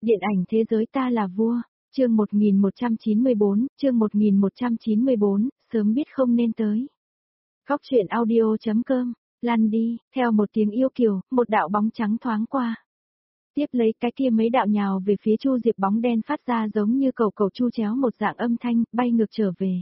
Điện ảnh thế giới ta là vua, chương 1194, sớm biết không nên tới. Góc truyện audio.com, lăn đi, theo một tiếng yêu kiều, một đạo bóng trắng thoáng qua. Tiếp lấy cái kia mấy đạo nhào về phía Chu Diệp, bóng đen phát ra giống như cầu cầu chu chéo một dạng âm thanh, bay ngược trở về.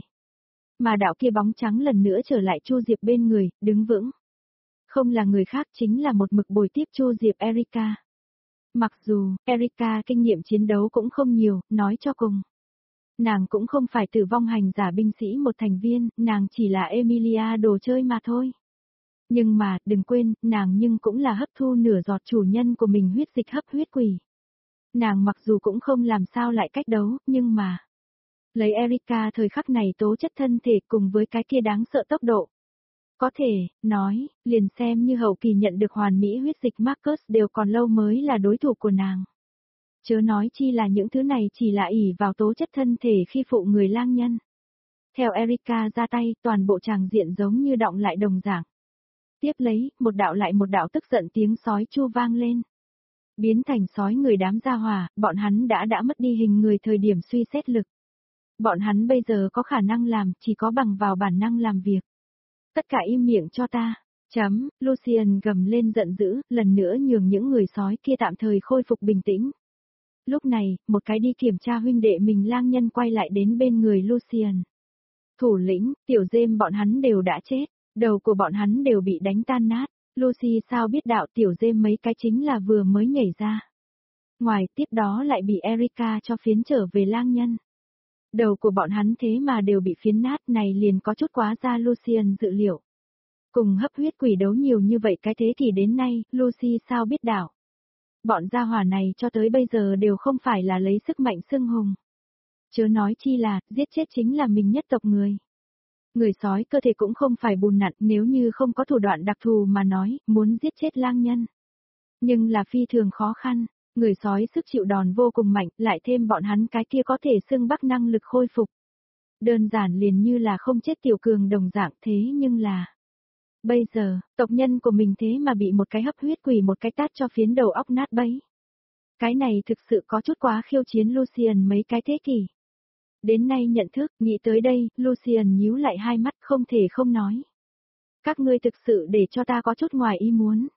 Mà đạo kia bóng trắng lần nữa trở lại Chu Diệp bên người, đứng vững. Không là người khác, chính là một mực bồi tiếp Chu Diệp Erika. Mặc dù, Erika kinh nghiệm chiến đấu cũng không nhiều, nói cho cùng. Nàng cũng không phải tử vong hành giả binh sĩ một thành viên, nàng chỉ là Emilia đồ chơi mà thôi. Nhưng mà, đừng quên, nàng nhưng cũng là hấp thu nửa giọt chủ nhân của mình huyết dịch hấp huyết quỷ. Nàng mặc dù cũng không làm sao lại cách đấu, nhưng mà... Lấy Erika thời khắc này tố chất thân thể cùng với cái kia đáng sợ tốc độ. Có thể, nói, liền xem như hậu kỳ nhận được hoàn mỹ huyết dịch Marcus đều còn lâu mới là đối thủ của nàng. Chớ nói chi là những thứ này chỉ là ỷ vào tố chất thân thể khi phụ người lang nhân. Theo Erika ra tay, toàn bộ tràng diện giống như đọng lại đồng dạng. Tiếp lấy, một đạo lại một đạo tức giận tiếng sói chu vang lên. Biến thành sói người đám gia hỏa, bọn hắn đã mất đi hình người thời điểm suy xét lực. Bọn hắn bây giờ có khả năng làm, chỉ có bằng vào bản năng làm việc. Tất cả im miệng cho ta. Lucian gầm lên giận dữ, lần nữa nhường những người sói kia tạm thời khôi phục bình tĩnh. Lúc này, một cái đi kiểm tra huynh đệ mình lang nhân quay lại đến bên người Lucian. Thủ lĩnh, tiểu James bọn hắn đều đã chết, đầu của bọn hắn đều bị đánh tan nát. Lucy sao biết đạo tiểu James mấy cái chính là vừa mới nhảy ra. Ngoài tiếp đó lại bị Erika cho phiến trở về lang nhân. Đầu của bọn hắn thế mà đều bị phiến nát, này liền có chút quá ra Lucian dự liệu. Cùng hấp huyết quỷ đấu nhiều như vậy cái thế kỷ đến nay, Lucy sao biết đạo. Bọn gia hỏa này cho tới bây giờ đều không phải là lấy sức mạnh xưng hùng. Chớ nói chi là, giết chết chính là mình nhất tộc người. Người sói cơ thể cũng không phải bùn nặn, nếu như không có thủ đoạn đặc thù mà nói, muốn giết chết lang nhân. Nhưng là phi thường khó khăn. Người sói sức chịu đòn vô cùng mạnh, lại thêm bọn hắn cái kia có thể xưng bắc năng lực khôi phục. Đơn giản liền như là không chết tiểu cường đồng dạng, thế nhưng là... Bây giờ, tộc nhân của mình thế mà bị một cái hấp huyết quỷ một cái tát cho phiến đầu óc nát bấy. Cái này thực sự có chút quá khiêu chiến Lucian mấy cái thế kỷ. Đến nay nhận thức, nghĩ tới đây, Lucian nhíu lại hai mắt không thể không nói. Các ngươi thực sự để cho ta có chút ngoài ý muốn.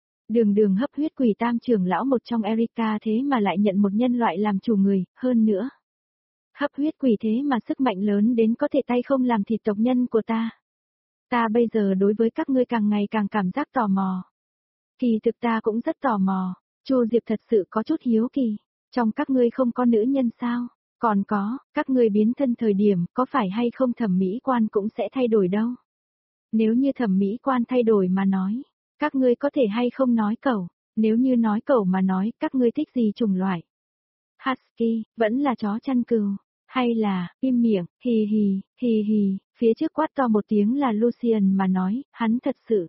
Đường hấp huyết quỷ tam trưởng lão một trong Erika thế mà lại nhận một nhân loại làm chủ người, hơn nữa. Hấp huyết quỷ thế mà sức mạnh lớn đến có thể tay không làm thịt tộc nhân của ta. Ta bây giờ đối với các ngươi càng ngày càng cảm giác tò mò. Kỳ thực ta cũng rất tò mò, Chu Diệp thật sự có chút hiếu kỳ. Trong các ngươi không có nữ nhân sao? Còn có, các ngươi biến thân thời điểm có phải hay không thẩm mỹ quan cũng sẽ thay đổi đâu. Nếu như thẩm mỹ quan thay đổi mà nói. Các ngươi có thể hay không nói cẩu, nếu như nói cẩu mà nói, các ngươi thích gì chủng loại? Husky, vẫn là chó chăn cừu, hay là, im miệng, hì hì, phía trước quát to một tiếng là Lucian mà nói, hắn thật sự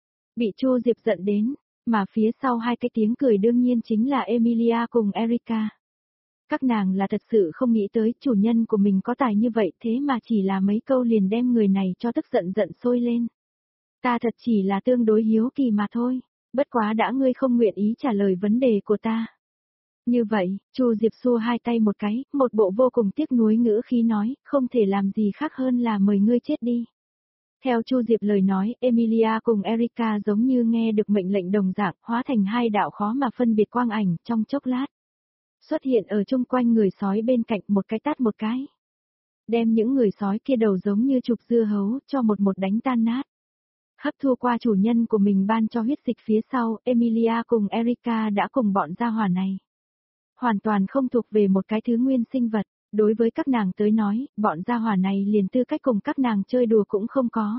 bị Chu Diệp giận đến, mà phía sau hai cái tiếng cười đương nhiên chính là Emilia cùng Erika. Các nàng là thật sự không nghĩ tới chủ nhân của mình có tài như vậy thế mà chỉ là mấy câu liền đem người này cho tức giận sôi lên. Ta thật chỉ là tương đối hiếu kỳ mà thôi, bất quá đã ngươi không nguyện ý trả lời vấn đề của ta. Như vậy, Chu Diệp xua hai tay một cái, một bộ vô cùng tiếc nuối ngữ khí nói, không thể làm gì khác hơn là mời ngươi chết đi. Theo Chu Diệp lời nói, Emilia cùng Erika giống như nghe được mệnh lệnh đồng dạng, hóa thành hai đạo khó mà phân biệt quang ảnh trong chốc lát. Xuất hiện ở chung quanh người sói bên cạnh một cái tát một cái. Đem những người sói kia đầu giống như trục dưa hấu cho một đánh tan nát. Hấp thu qua chủ nhân của mình ban cho huyết dịch phía sau, Emilia cùng Erika đã cùng bọn gia hỏa này. Hoàn toàn không thuộc về một cái thứ nguyên sinh vật, đối với các nàng tới nói, bọn gia hỏa này liền tư cách cùng các nàng chơi đùa cũng không có.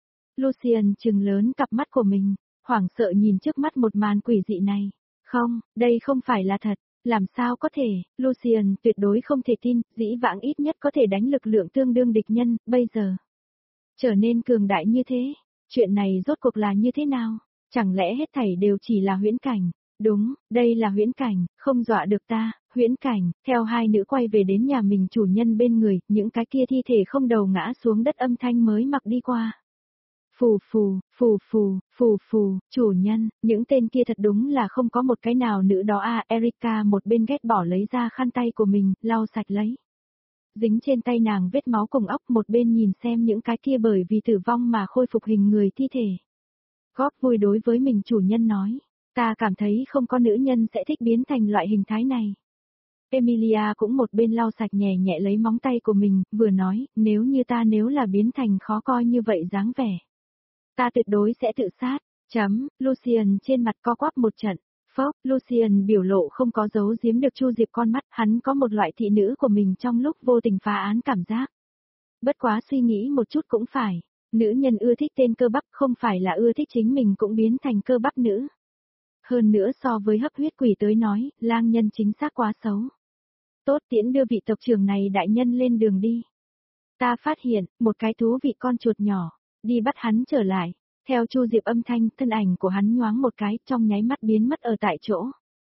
Lucian trừng lớn cặp mắt của mình, hoảng sợ nhìn trước mắt một màn quỷ dị này. Không, đây không phải là thật, làm sao có thể, Lucian tuyệt đối không thể tin, dĩ vãng ít nhất có thể đánh lực lượng tương đương địch nhân, bây giờ trở nên cường đại như thế. Chuyện này rốt cuộc là như thế nào? Chẳng lẽ hết thảy đều chỉ là huyễn cảnh? Đúng, đây là huyễn cảnh, không dọa được ta, huyễn cảnh. Theo hai nữ quay về đến nhà mình chủ nhân bên người, những cái kia thi thể không đầu ngã xuống đất âm thanh mới mặc đi qua. Phù phù, phù phù, phù phù, chủ nhân, những tên kia thật đúng là không có một cái nào nữ đó à, Erica một bên ghét bỏ lấy ra khăn tay của mình, lau sạch lấy. Dính trên tay nàng vết máu cùng óc, một bên nhìn xem những cái kia bởi vì tử vong mà khôi phục hình người thi thể. Góp vui đối với mình chủ nhân nói, ta cảm thấy không có nữ nhân sẽ thích biến thành loại hình thái này. Emilia cũng một bên lau sạch nhẹ nhẹ lấy móng tay của mình, vừa nói, nếu là biến thành khó coi như vậy dáng vẻ. Ta tuyệt đối sẽ tự sát. Lucian trên mặt co quắp một trận. Phốc, Lucian biểu lộ không có giấu giếm được Chu Diệp con mắt, hắn có một loại thị nữ của mình trong lúc vô tình phá án cảm giác. Bất quá suy nghĩ một chút cũng phải, nữ nhân ưa thích tên cơ bắp không phải là ưa thích chính mình cũng biến thành cơ bắp nữ. Hơn nữa so với hấp huyết quỷ tới nói, lang nhân chính xác quá xấu. Tốt, tiễn đưa vị tộc trưởng này đại nhân lên đường đi. Ta phát hiện, một cái thú vị con chuột nhỏ, đi bắt hắn trở lại. Theo Chu Diệp âm thanh, thân ảnh của hắn nhoáng một cái, trong nháy mắt biến mất ở tại chỗ.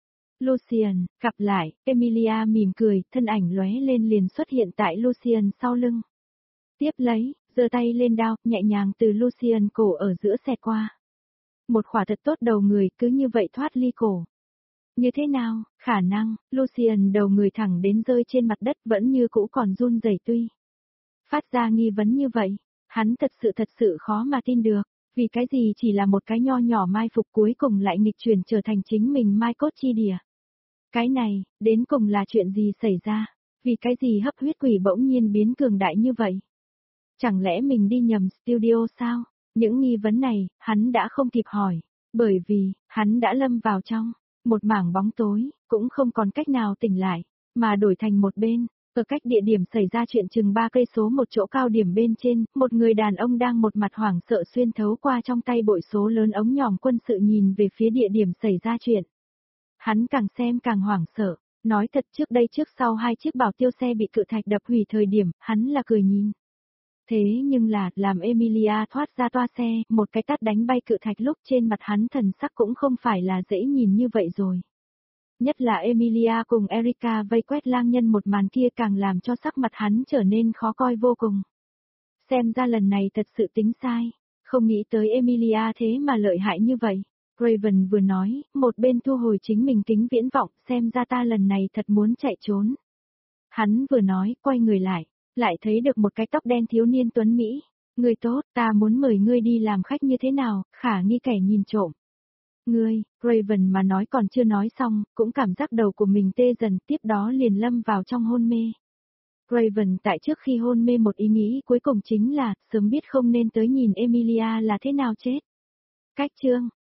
Lucian, gặp lại, Emilia mỉm cười, thân ảnh lóe lên liền xuất hiện tại Lucian sau lưng. Tiếp lấy, giơ tay lên đao, nhẹ nhàng từ Lucian cổ ở giữa xẹt qua. Một khỏa thật tốt đầu người cứ như vậy thoát ly cổ. Như thế nào, khả năng, Lucian đầu người thẳng đến rơi trên mặt đất vẫn như cũ còn run rẩy tuy. Phát ra nghi vấn như vậy, hắn thật sự khó mà tin được, vì cái gì chỉ là một cái nho nhỏ mai phục cuối cùng lại nghịch chuyển trở thành chính mình mai cốt chi đìa. Cái này, đến cùng là chuyện gì xảy ra, vì cái gì hấp huyết quỷ bỗng nhiên biến cường đại như vậy? Chẳng lẽ mình đi nhầm studio sao? Những nghi vấn này, hắn đã không kịp hỏi, bởi vì, hắn đã lâm vào trong một mảng bóng tối, cũng không còn cách nào tỉnh lại, mà đổi thành một bên, ở cách địa điểm xảy ra chuyện chừng 3 cây số một chỗ cao điểm bên trên, một người đàn ông đang một mặt hoảng sợ xuyên thấu qua trong tay bội số lớn ống nhòm quân sự nhìn về phía địa điểm xảy ra chuyện. Hắn càng xem càng hoảng sợ, nói thật trước đây trước sau hai chiếc bảo tiêu xe bị cự thạch đập hủy thời điểm, hắn là cười nhìn. Thế nhưng là, làm Emilia thoát ra toa xe, một cái tát đánh bay cự thạch lúc trên mặt hắn thần sắc cũng không phải là dễ nhìn như vậy rồi. Nhất là Emilia cùng Erica vây quét lang nhân một màn kia càng làm cho sắc mặt hắn trở nên khó coi vô cùng. Xem ra lần này thật sự tính sai, không nghĩ tới Emilia thế mà lợi hại như vậy. Raven vừa nói, một bên thu hồi chính mình kính viễn vọng, xem ra ta lần này thật muốn chạy trốn. Hắn vừa nói, quay người lại thấy được một cái tóc đen thiếu niên tuấn Mỹ. Người tốt, ta muốn mời ngươi đi làm khách như thế nào, khả nghi kẻ nhìn trộm. Ngươi, Raven mà nói còn chưa nói xong, cũng cảm giác đầu của mình tê dần, tiếp đó liền lâm vào trong hôn mê. Raven tại trước khi hôn mê một ý nghĩ cuối cùng chính là, sớm biết không nên tới nhìn Emilia là thế nào chết. Cách chương